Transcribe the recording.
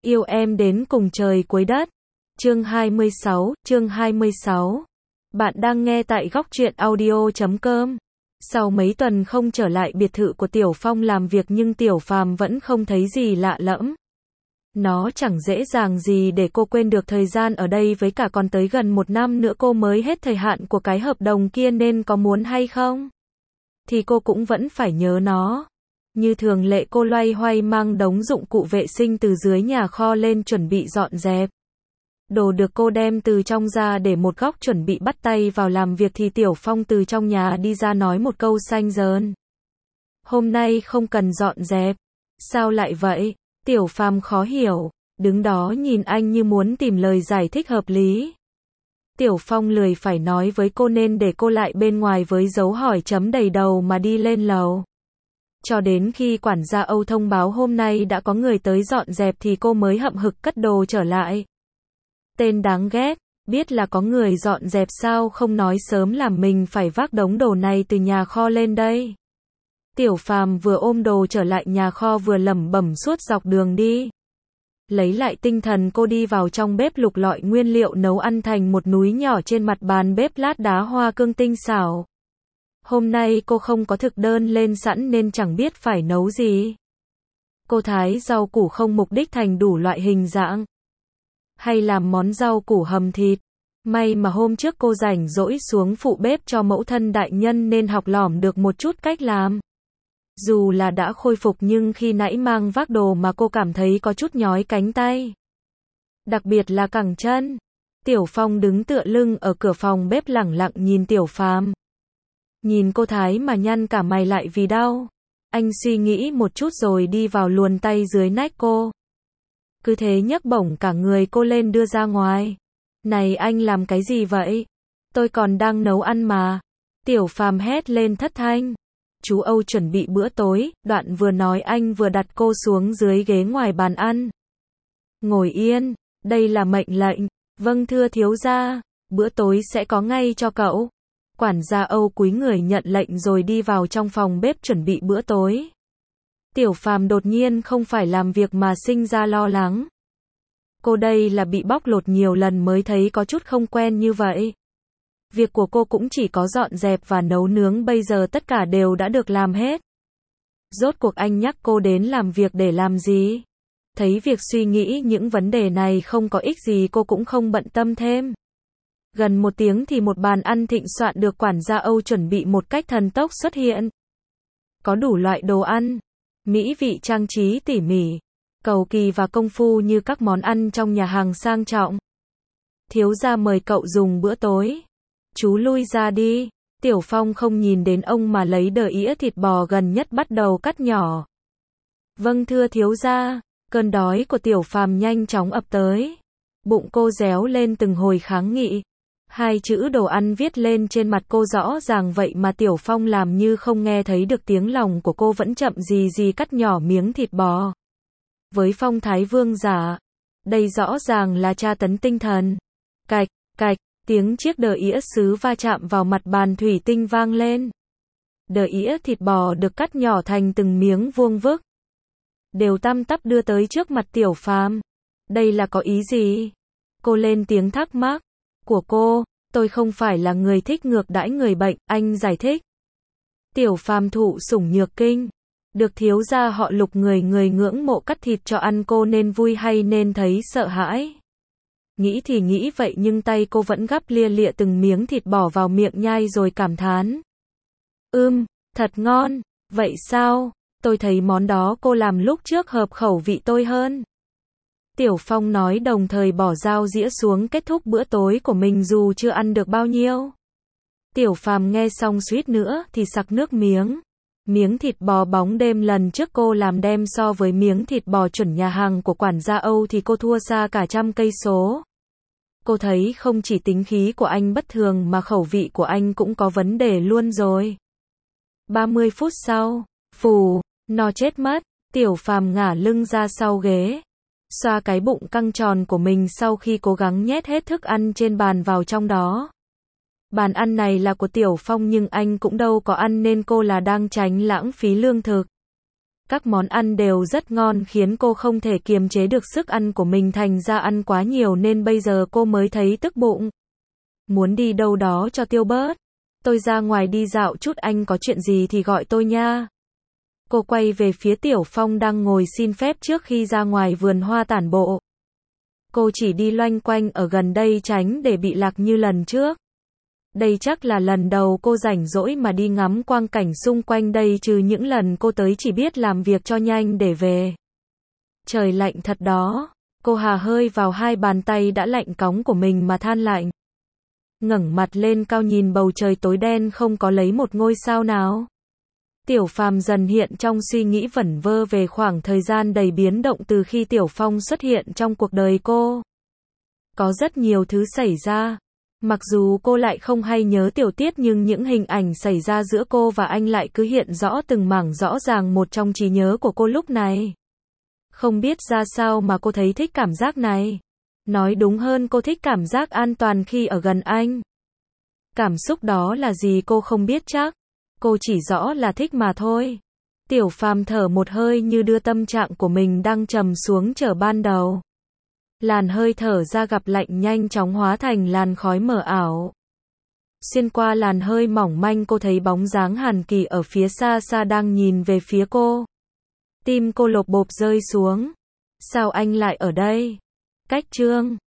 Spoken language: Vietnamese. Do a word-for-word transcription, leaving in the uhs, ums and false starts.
Yêu em đến cùng trời cuối đất. Chương hai mươi sáu, chương hai mươi sáu. Bạn đang nghe tại góc truyện audio chấm com. Sau mấy tuần không trở lại biệt thự của Tiểu Phong làm việc nhưng Tiểu Phàm vẫn không thấy gì lạ lẫm. Nó chẳng dễ dàng gì để cô quên được thời gian ở đây, với cả còn tới gần một năm nữa cô mới hết thời hạn của cái hợp đồng kia, nên có muốn hay không thì cô cũng vẫn phải nhớ nó. Như thường lệ, cô loay hoay mang đống dụng cụ vệ sinh từ dưới nhà kho lên chuẩn bị dọn dẹp. Đồ được cô đem từ trong ra để một góc chuẩn bị bắt tay vào làm việc thì Tiểu Phong từ trong nhà đi ra nói một câu xanh dờn. Hôm nay không cần dọn dẹp. Sao lại vậy? Tiểu Phàm khó hiểu, đứng đó nhìn anh như muốn tìm lời giải thích hợp lý. Tiểu Phong lười phải nói với cô nên để cô lại bên ngoài với dấu hỏi chấm đầy đầu mà đi lên lầu. Cho đến khi quản gia Âu thông báo hôm nay đã có người tới dọn dẹp thì cô mới hậm hực cất đồ trở lại. Tên đáng ghét, biết là có người dọn dẹp sao không nói sớm làm mình phải vác đống đồ này từ nhà kho lên đây. Tiểu Phàm vừa ôm đồ trở lại nhà kho vừa lẩm bẩm suốt dọc đường đi. Lấy lại tinh thần, cô đi vào trong bếp lục lọi nguyên liệu nấu ăn thành một núi nhỏ trên mặt bàn bếp lát đá hoa cương tinh xảo. Hôm nay cô không có thực đơn lên sẵn nên chẳng biết phải nấu gì. Cô thái rau củ không mục đích thành đủ loại hình dạng, hay làm món rau củ hầm thịt. May mà hôm trước cô rảnh rỗi xuống phụ bếp cho mẫu thân đại nhân nên học lỏm được một chút cách làm. Dù là đã khôi phục nhưng khi nãy mang vác đồ mà cô cảm thấy có chút nhói cánh tay. Đặc biệt là cẳng chân. Tiểu Phong đứng tựa lưng ở cửa phòng bếp lẳng lặng nhìn Tiểu Phàm. Nhìn cô thái mà nhăn cả mày lại vì đau. Anh suy nghĩ một chút rồi đi vào luồn tay dưới nách cô. Cứ thế nhấc bổng cả người cô lên đưa ra ngoài. Này anh làm cái gì vậy? Tôi còn đang nấu ăn mà. Tiểu Phàm hét lên thất thanh. Chú Âu chuẩn bị bữa tối, đoạn vừa nói anh vừa đặt cô xuống dưới ghế ngoài bàn ăn. Ngồi yên, đây là mệnh lệnh. Vâng thưa thiếu gia, bữa tối sẽ có ngay cho cậu. Quản gia Âu cúi người nhận lệnh rồi đi vào trong phòng bếp chuẩn bị bữa tối. Tiểu Phàm đột nhiên không phải làm việc mà sinh ra lo lắng. Cô đây là bị bóc lột nhiều lần mới thấy có chút không quen như vậy. Việc của cô cũng chỉ có dọn dẹp và nấu nướng, bây giờ tất cả đều đã được làm hết. Rốt cuộc anh nhắc cô đến làm việc để làm gì? Thấy việc suy nghĩ những vấn đề này không có ích gì, cô cũng không bận tâm thêm. Gần một tiếng thì một bàn ăn thịnh soạn được quản gia Âu chuẩn bị một cách thần tốc xuất hiện. Có đủ loại đồ ăn, mỹ vị trang trí tỉ mỉ, cầu kỳ và công phu như các món ăn trong nhà hàng sang trọng. Thiếu gia mời cậu dùng bữa tối. Chú lui ra đi. Tiểu Phong không nhìn đến ông mà lấy đờ ĩa thịt bò gần nhất bắt đầu cắt nhỏ. Vâng thưa thiếu gia. Cơn đói của Tiểu Phàm nhanh chóng ập tới. Bụng cô réo lên từng hồi kháng nghị. Hai chữ đồ ăn viết lên trên mặt cô rõ ràng vậy mà Tiểu Phong làm như không nghe thấy được tiếng lòng của cô, vẫn chậm gì gì cắt nhỏ miếng thịt bò. Với phong thái vương giả, đây rõ ràng là tra tấn tinh thần. Cạch, cạch, tiếng chiếc đờ ĩa sứ va chạm vào mặt bàn thủy tinh vang lên. Đờ ĩa thịt bò được cắt nhỏ thành từng miếng vuông vức, đều tăm tắp đưa tới trước mặt Tiểu Phàm. Đây là có ý gì? Cô lên tiếng thắc mắc. Của cô, tôi không phải là người thích ngược đãi người bệnh, anh giải thích. Tiểu Phàm thụ sủng nhược kinh. Được thiếu gia họ Lục người người ngưỡng mộ cắt thịt cho ăn, cô nên vui hay nên thấy sợ hãi? Nghĩ thì nghĩ vậy nhưng tay cô vẫn gắp lia lịa từng miếng thịt bỏ vào miệng nhai rồi cảm thán. Ưm, thật ngon. Vậy sao? Tôi thấy món đó cô làm lúc trước hợp khẩu vị tôi hơn. Tiểu Phong nói đồng thời bỏ dao dĩa xuống kết thúc bữa tối của mình dù chưa ăn được bao nhiêu. Tiểu Phàm nghe xong suýt nữa thì sặc nước miếng. Miếng thịt bò bóng đêm lần trước cô làm đem so với miếng thịt bò chuẩn nhà hàng của quản gia Âu thì cô thua xa cả trăm cây số. Cô thấy không chỉ tính khí của anh bất thường mà khẩu vị của anh cũng có vấn đề luôn rồi. ba mươi phút sau, phù, no chết mất. Tiểu Phàm ngả lưng ra sau ghế, xoa cái bụng căng tròn của mình sau khi cố gắng nhét hết thức ăn trên bàn vào trong đó. Bàn ăn này là của Tiểu Phong nhưng anh cũng đâu có ăn nên cô là đang tránh lãng phí lương thực. Các món ăn đều rất ngon khiến cô không thể kiềm chế được sức ăn của mình, thành ra ăn quá nhiều nên bây giờ cô mới thấy tức bụng. Muốn đi đâu đó cho tiêu bớt. Tôi ra ngoài đi dạo chút, anh có chuyện gì thì gọi tôi nha. Cô quay về phía Tiểu Phong đang ngồi xin phép trước khi ra ngoài vườn hoa tản bộ. Cô chỉ đi loanh quanh ở gần đây tránh để bị lạc như lần trước. Đây chắc là lần đầu cô rảnh rỗi mà đi ngắm quang cảnh xung quanh đây, trừ những lần cô tới chỉ biết làm việc cho nhanh để về. Trời lạnh thật đó. Cô hà hơi vào hai bàn tay đã lạnh cóng của mình mà than lạnh. Ngẩng mặt lên cao nhìn bầu trời tối đen không có lấy một ngôi sao nào. Tiểu Phàm dần hiện trong suy nghĩ vẩn vơ về khoảng thời gian đầy biến động từ khi Tiểu Phong xuất hiện trong cuộc đời cô. Có rất nhiều thứ xảy ra. Mặc dù cô lại không hay nhớ tiểu tiết nhưng những hình ảnh xảy ra giữa cô và anh lại cứ hiện rõ từng mảng rõ ràng một trong trí nhớ của cô lúc này. Không biết ra sao mà cô thấy thích cảm giác này. Nói đúng hơn cô thích cảm giác an toàn khi ở gần anh. Cảm xúc đó là gì cô không biết chắc. Cô chỉ rõ là thích mà thôi. Tiểu Phàm thở một hơi như đưa tâm trạng của mình đang trầm xuống trở ban đầu. Làn hơi thở ra gặp lạnh nhanh chóng hóa thành làn khói mờ ảo. Xuyên qua làn hơi mỏng manh cô thấy bóng dáng Hàn Kỳ ở phía xa xa đang nhìn về phía cô. Tim cô lộp bộp rơi xuống. Sao anh lại ở đây? Cách Trương